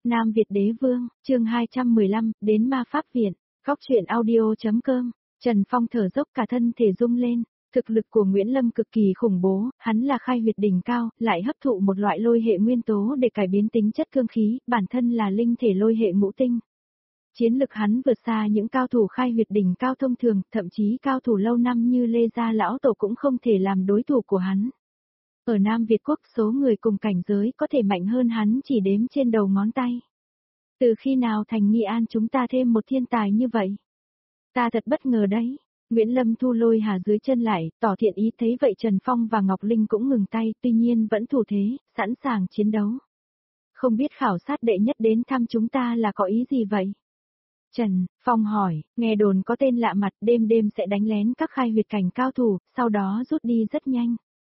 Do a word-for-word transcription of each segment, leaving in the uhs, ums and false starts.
Nam Việt Đế Vương, chương hai trăm mười lăm, đến ma pháp viện, góc truyện audio.com, Trần Phong thở dốc cả thân thể rung lên, thực lực của Nguyễn Lâm cực kỳ khủng bố, hắn là khai huyệt đỉnh cao, lại hấp thụ một loại lôi hệ nguyên tố để cải biến tính chất cương khí, bản thân là linh thể lôi hệ ngũ tinh. Chiến lực hắn vượt xa những cao thủ khai huyệt đỉnh cao thông thường, thậm chí cao thủ lâu năm như Lê Gia Lão Tổ cũng không thể làm đối thủ của hắn. Ở Nam Việt Quốc số người cùng cảnh giới có thể mạnh hơn hắn chỉ đếm trên đầu ngón tay. Từ khi nào thành Nghi An chúng ta thêm một thiên tài như vậy? Ta thật bất ngờ đấy. Nguyễn Lâm thu lôi hà dưới chân lại, tỏ thiện ý thấy vậy Trần Phong và Ngọc Linh cũng ngừng tay, tuy nhiên vẫn thủ thế, sẵn sàng chiến đấu. Không biết khảo sát đệ nhất đến thăm chúng ta là có ý gì vậy? Trần Phong hỏi, nghe đồn có tên lạ mặt đêm đêm sẽ đánh lén các khai huyệt cảnh cao thủ, sau đó rút đi rất nhanh.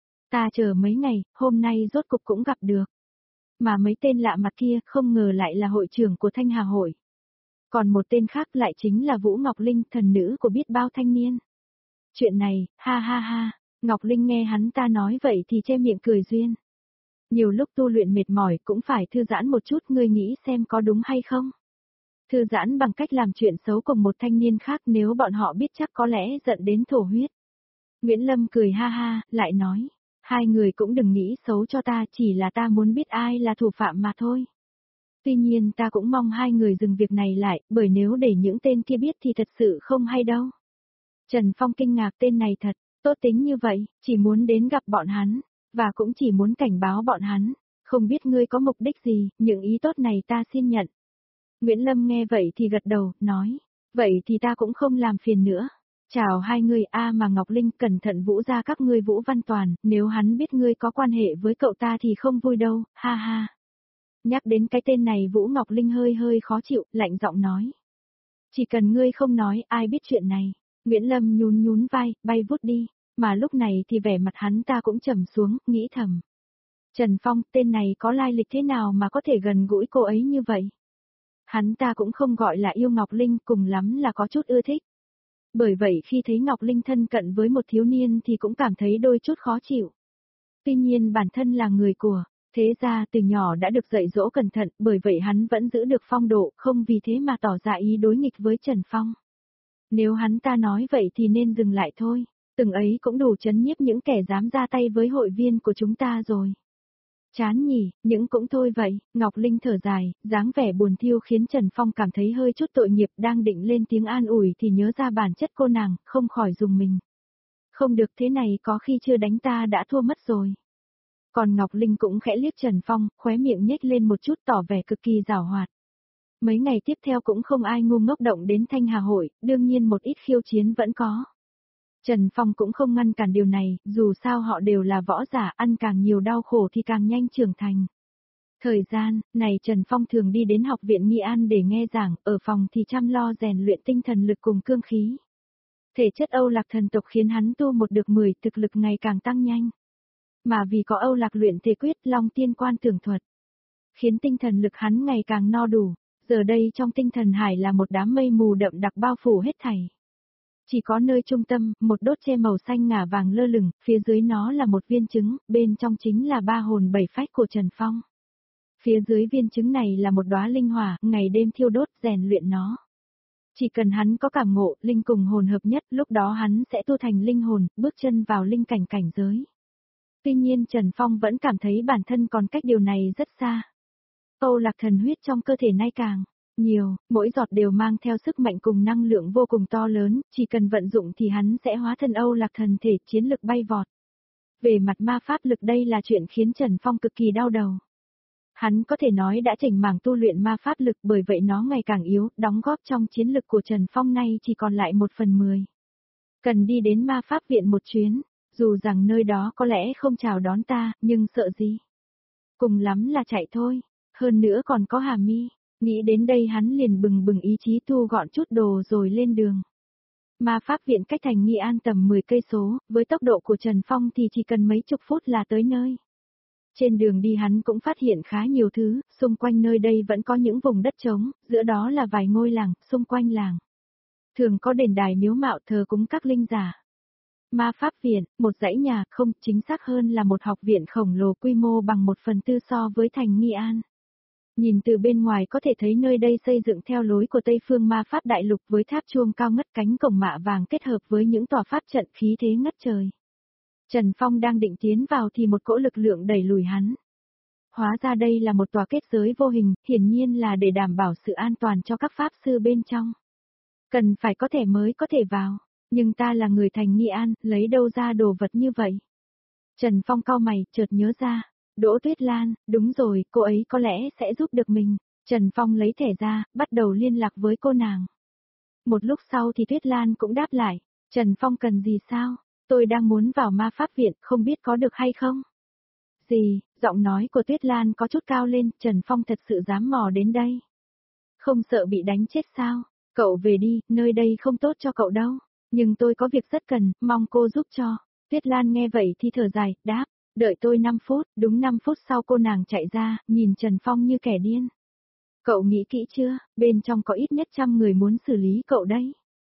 Ta chờ mấy ngày, hôm nay rốt cục cũng gặp được. Mà mấy tên lạ mặt kia không ngờ lại là hội trưởng của Thanh Hà Hội. Còn một tên khác lại chính là Vũ Ngọc Linh, thần nữ của biết bao thanh niên. Chuyện này, ha ha ha, Ngọc Linh nghe hắn ta nói vậy thì che miệng cười duyên. Nhiều lúc tu luyện mệt mỏi cũng phải thư giãn một chút, ngươi nghĩ xem có đúng hay không? Thư giãn bằng cách làm chuyện xấu cùng một thanh niên khác, nếu bọn họ biết chắc có lẽ giận đến thổ huyết. Nguyễn Lâm cười ha ha, lại nói. Hai người cũng đừng nghĩ xấu cho ta, chỉ là ta muốn biết ai là thủ phạm mà thôi. Tuy nhiên ta cũng mong hai người dừng việc này lại, bởi nếu để những tên kia biết thì thật sự không hay đâu. Trần Phong kinh ngạc, tên này thật, tốt tính như vậy, chỉ muốn đến gặp bọn hắn, và cũng chỉ muốn cảnh báo bọn hắn, không biết ngươi có mục đích gì, những ý tốt này ta xin nhận. Nguyễn Lâm nghe vậy thì gật đầu, nói, vậy thì ta cũng không làm phiền nữa. Chào hai người a mà Ngọc Linh, cẩn thận Vũ gia các ngươi Vũ Văn Toàn, nếu hắn biết ngươi có quan hệ với cậu ta thì không vui đâu, ha ha. Nhắc đến cái tên này Vũ Ngọc Linh hơi hơi khó chịu, lạnh giọng nói. Chỉ cần ngươi không nói, ai biết chuyện này. Nguyễn Lâm nhún nhún vai, bay vút đi, mà lúc này thì vẻ mặt hắn ta cũng trầm xuống, nghĩ thầm. Trần Phong, tên này có lai lịch thế nào mà có thể gần gũi cô ấy như vậy? Hắn ta cũng không gọi là yêu Ngọc Linh, cùng lắm là có chút ưa thích. Bởi vậy khi thấy Ngọc Linh thân cận với một thiếu niên thì cũng cảm thấy đôi chút khó chịu. Tuy nhiên bản thân là người của, thế ra từ nhỏ đã được dạy dỗ cẩn thận, bởi vậy hắn vẫn giữ được phong độ, không vì thế mà tỏ ra ý đối nghịch với Trần Phong. Nếu hắn ta nói vậy thì nên dừng lại thôi, từng ấy cũng đủ chấn nhiếp những kẻ dám ra tay với hội viên của chúng ta rồi. Chán nhỉ, những cũng thôi vậy, Ngọc Linh thở dài, dáng vẻ buồn thiêu khiến Trần Phong cảm thấy hơi chút tội nghiệp, đang định lên tiếng an ủi thì nhớ ra bản chất cô nàng, không khỏi dùng mình. Không được, thế này có khi chưa đánh ta đã thua mất rồi. Còn Ngọc Linh cũng khẽ liếc Trần Phong, khóe miệng nhếch lên một chút tỏ vẻ cực kỳ giảo hoạt. Mấy ngày tiếp theo cũng không ai ngu ngốc động đến Thanh Hà Hội, đương nhiên một ít khiêu chiến vẫn có. Trần Phong cũng không ngăn cản điều này, dù sao họ đều là võ giả, ăn càng nhiều đau khổ thì càng nhanh trưởng thành. Thời gian này Trần Phong thường đi đến học viện Nghi An để nghe giảng, ở phòng thì chăm lo rèn luyện tinh thần lực cùng cương khí. Thể chất Âu Lạc thần tộc khiến hắn tu một được mười, thực lực ngày càng tăng nhanh. Mà vì có Âu Lạc luyện thể quyết Long Tiên Quan tưởng thuật, khiến tinh thần lực hắn ngày càng no đủ, giờ đây trong tinh thần hải là một đám mây mù đậm đặc bao phủ hết thảy. Chỉ có nơi trung tâm, một đốt tre màu xanh ngả vàng lơ lửng, phía dưới nó là một viên trứng, bên trong chính là ba hồn bảy phách của Trần Phong. Phía dưới viên trứng này là một đóa linh hỏa, ngày đêm thiêu đốt rèn luyện nó. Chỉ cần hắn có cảm ngộ, linh cùng hồn hợp nhất, lúc đó hắn sẽ tu thành linh hồn, bước chân vào linh cảnh cảnh giới. Tuy nhiên Trần Phong vẫn cảm thấy bản thân còn cách điều này rất xa. Âu Lạc thần huyết trong cơ thể nay càng nhiều, mỗi giọt đều mang theo sức mạnh cùng năng lượng vô cùng to lớn, chỉ cần vận dụng thì hắn sẽ hóa thân Âu Lạc thần thể, chiến lực bay vọt. Về mặt ma pháp lực đây là chuyện khiến Trần Phong cực kỳ đau đầu. Hắn có thể nói đã chỉnh mảng tu luyện ma pháp lực, bởi vậy nó ngày càng yếu, đóng góp trong chiến lực của Trần Phong nay chỉ còn lại một phần mười. Cần đi đến ma pháp viện một chuyến, dù rằng nơi đó có lẽ không chào đón ta, nhưng sợ gì? Cùng lắm là chạy thôi, hơn nữa còn có Hà Mi. Nghĩ đến đây hắn liền bừng bừng ý chí thu gọn chút đồ rồi lên đường. Ma pháp viện cách thành Nghi An tầm mười cây số, với tốc độ của Trần Phong thì chỉ cần mấy chục phút là tới nơi. Trên đường đi hắn cũng phát hiện khá nhiều thứ, xung quanh nơi đây vẫn có những vùng đất trống, giữa đó là vài ngôi làng, xung quanh làng. Thường có đền đài miếu mạo thờ cúng các linh giả. Ma pháp viện, một dãy nhà, không, chính xác hơn là một học viện khổng lồ quy mô bằng một phần tư so với thành Nghi An. Nhìn từ bên ngoài có thể thấy nơi đây xây dựng theo lối của Tây Phương Ma Pháp Đại Lục với tháp chuông cao ngất cánh cổng mạ vàng kết hợp với những tòa pháp trận khí thế ngất trời. Trần Phong đang định tiến vào thì một cỗ lực lượng đẩy lùi hắn. Hóa ra đây là một tòa kết giới vô hình, hiển nhiên là để đảm bảo sự an toàn cho các pháp sư bên trong. Cần phải có thẻ mới có thể vào, nhưng ta là người thành Nghi An, lấy đâu ra đồ vật như vậy? Trần Phong cau mày, chợt nhớ ra, Đỗ Tuyết Lan, đúng rồi, cô ấy có lẽ sẽ giúp được mình. Trần Phong lấy thẻ ra, bắt đầu liên lạc với cô nàng. Một lúc sau thì Tuyết Lan cũng đáp lại, Trần Phong cần gì sao? Tôi đang muốn vào ma pháp viện, không biết có được hay không? Gì, giọng nói của Tuyết Lan có chút cao lên, Trần Phong thật sự dám mò đến đây. Không sợ bị đánh chết sao? Cậu về đi, nơi đây không tốt cho cậu đâu. Nhưng tôi có việc rất cần, mong cô giúp cho. Tuyết Lan nghe vậy thì thở dài, đáp, đợi tôi năm phút, đúng năm phút sau cô nàng chạy ra, nhìn Trần Phong như kẻ điên. Cậu nghĩ kỹ chưa, bên trong có ít nhất trăm người muốn xử lý cậu đấy.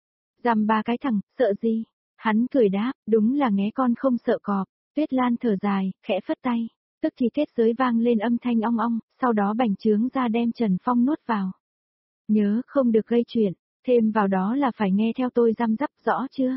Dằm ba cái thằng, sợ gì? Hắn cười đáp, đúng là nghé con không sợ cọp. Tuyết Lan thở dài, khẽ phất tay. Tức thì kết giới vang lên âm thanh ong ong, sau đó bành trướng ra đem Trần Phong nuốt vào. Nhớ không được gây chuyện, thêm vào đó là phải nghe theo tôi răm rắp, rõ chưa?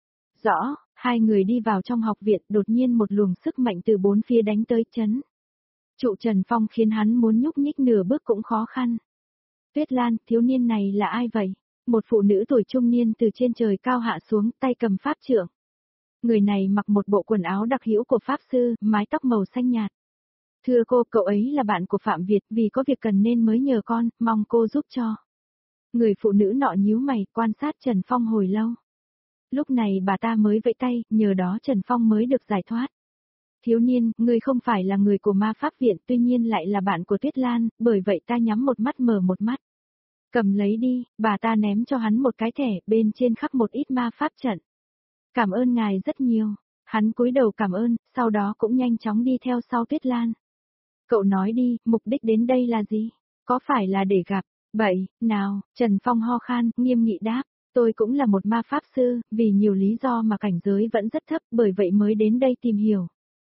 Rõ, hai người đi vào trong học viện, đột nhiên một luồng sức mạnh từ bốn phía đánh tới chấn. Trụ Trần Phong khiến hắn muốn nhúc nhích nửa bước cũng khó khăn. Tuyết Lan, thiếu niên này là ai vậy? Một phụ nữ tuổi trung niên từ trên trời cao hạ xuống, tay cầm pháp trượng. Người này mặc một bộ quần áo đặc hữu của pháp sư, mái tóc màu xanh nhạt. Thưa cô, cậu ấy là bạn của Phạm Việt, vì có việc cần nên mới nhờ con, mong cô giúp cho. Người phụ nữ nọ nhíu mày, quan sát Trần Phong hồi lâu. Lúc này bà ta mới vẫy tay, nhờ đó Trần Phong mới được giải thoát. Thiếu niên, ngươi không phải là người của ma pháp viện, tuy nhiên lại là bạn của Tuyết Lan, bởi vậy ta nhắm một mắt mở một mắt. Cầm lấy đi, bà ta ném cho hắn một cái thẻ, bên trên khắc một ít ma pháp trận. Cảm ơn ngài rất nhiều. Hắn cúi đầu cảm ơn, sau đó cũng nhanh chóng đi theo sau Tuyết Lan. Cậu nói đi, mục đích đến đây là gì? Có phải là để gặp? Vậy, nào, Trần Phong ho khan, nghiêm nghị đáp. Tôi cũng là một ma pháp sư, vì nhiều lý do mà cảnh giới vẫn rất thấp, bởi vậy mới đến đây tìm hiểu.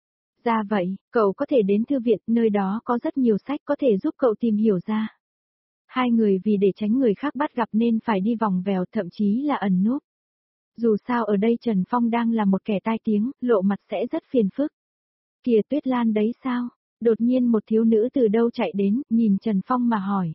Ra vậy, cậu có thể đến thư viện, nơi đó có rất nhiều sách có thể giúp cậu tìm hiểu ra. Hai người vì để tránh người khác bắt gặp nên phải đi vòng vèo, thậm chí là ẩn núp. Dù sao ở đây Trần Phong đang là một kẻ tai tiếng, lộ mặt sẽ rất phiền phức. Kìa Tuyết Lan đấy sao? Đột nhiên một thiếu nữ từ đâu chạy đến, nhìn Trần Phong mà hỏi.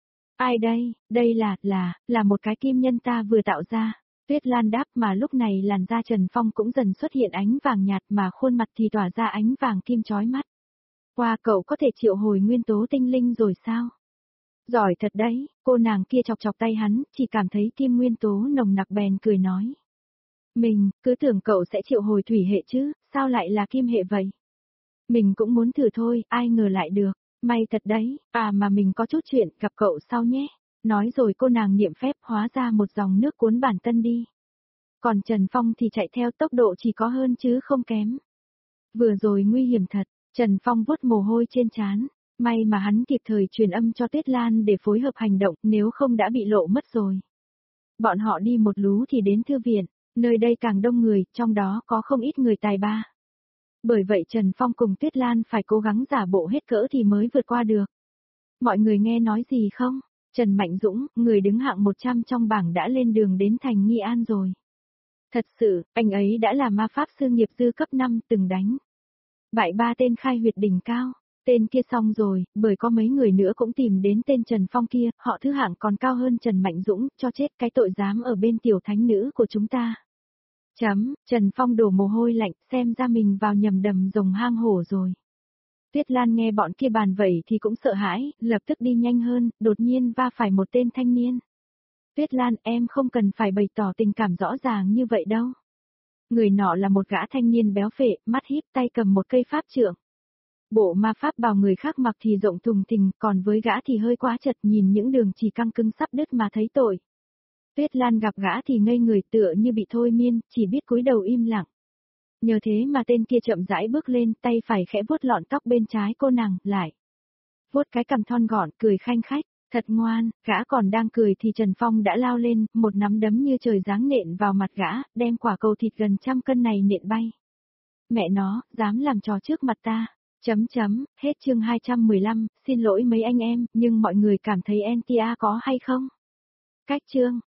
Ai đây? Đây là, là, là một cái kim nhân ta vừa tạo ra. Tuyết Lan đáp, mà lúc này làn da Trần Phong cũng dần xuất hiện ánh vàng nhạt mà khuôn mặt thì tỏa ra ánh vàng kim chói mắt. Qua cậu có thể triệu hồi nguyên tố tinh linh rồi sao? Giỏi thật đấy, cô nàng kia chọc chọc tay hắn, chỉ cảm thấy kim nguyên tố nồng nặc bèn cười nói. Mình, cứ tưởng cậu sẽ triệu hồi thủy hệ chứ, sao lại là kim hệ vậy? Mình cũng muốn thử thôi, ai ngờ lại được, may thật đấy, à mà mình có chút chuyện, gặp cậu sau nhé. Nói rồi cô nàng niệm phép hóa ra một dòng nước cuốn bản tân đi. Còn Trần Phong thì chạy theo tốc độ chỉ có hơn chứ không kém. Vừa rồi nguy hiểm thật, Trần Phong vuốt mồ hôi trên trán, may mà hắn kịp thời truyền âm cho Tuyết Lan để phối hợp hành động, nếu không đã bị lộ mất rồi. Bọn họ đi một lú thì đến thư viện, nơi đây càng đông người, trong đó có không ít người tài ba. Bởi vậy Trần Phong cùng Tuyết Lan phải cố gắng giả bộ hết cỡ thì mới vượt qua được. Mọi người nghe nói gì không? Trần Mạnh Dũng, người đứng hạng một trăm trong bảng đã lên đường đến thành Nghi An rồi. Thật sự, anh ấy đã là ma pháp sư nghiệp dư cấp năm từng đánh. Bại ba tên khai huyệt đỉnh cao, tên kia xong rồi, bởi có mấy người nữa cũng tìm đến tên Trần Phong kia, họ thứ hạng còn cao hơn Trần Mạnh Dũng, cho chết cái tội dám ở bên tiểu thánh nữ của chúng ta. Chấm, Trần Phong đổ mồ hôi lạnh, xem ra mình vào nhầm đầm rồng hang hổ rồi. Tuyết Lan nghe bọn kia bàn vậy thì cũng sợ hãi, lập tức đi nhanh hơn, đột nhiên va phải một tên thanh niên. Tuyết Lan, em không cần phải bày tỏ tình cảm rõ ràng như vậy đâu. Người nọ là một gã thanh niên béo phệ, mắt híp, tay cầm một cây pháp trượng. Bộ ma pháp bào người khác mặc thì rộng thùng thình, còn với gã thì hơi quá chật, nhìn những đường chỉ căng cứng sắp đứt mà thấy tội. Tuyết Lan gặp gã thì ngây người, tựa như bị thôi miên, chỉ biết cúi đầu im lặng. Nhờ thế mà tên kia chậm rãi bước lên, tay phải khẽ vuốt lọn tóc bên trái cô nàng, lại. Vuốt cái cằm thon gọn, cười khanh khách, thật ngoan, gã còn đang cười thì Trần Phong đã lao lên, một nắm đấm như trời giáng nện vào mặt gã, đem quả cầu thịt gần trăm cân này nện bay. Mẹ nó, dám làm trò trước mặt ta. Chấm chấm, hết chương hai trăm mười lăm, xin lỗi mấy anh em, nhưng mọi người cảm thấy en tê a có hay không? Cách chương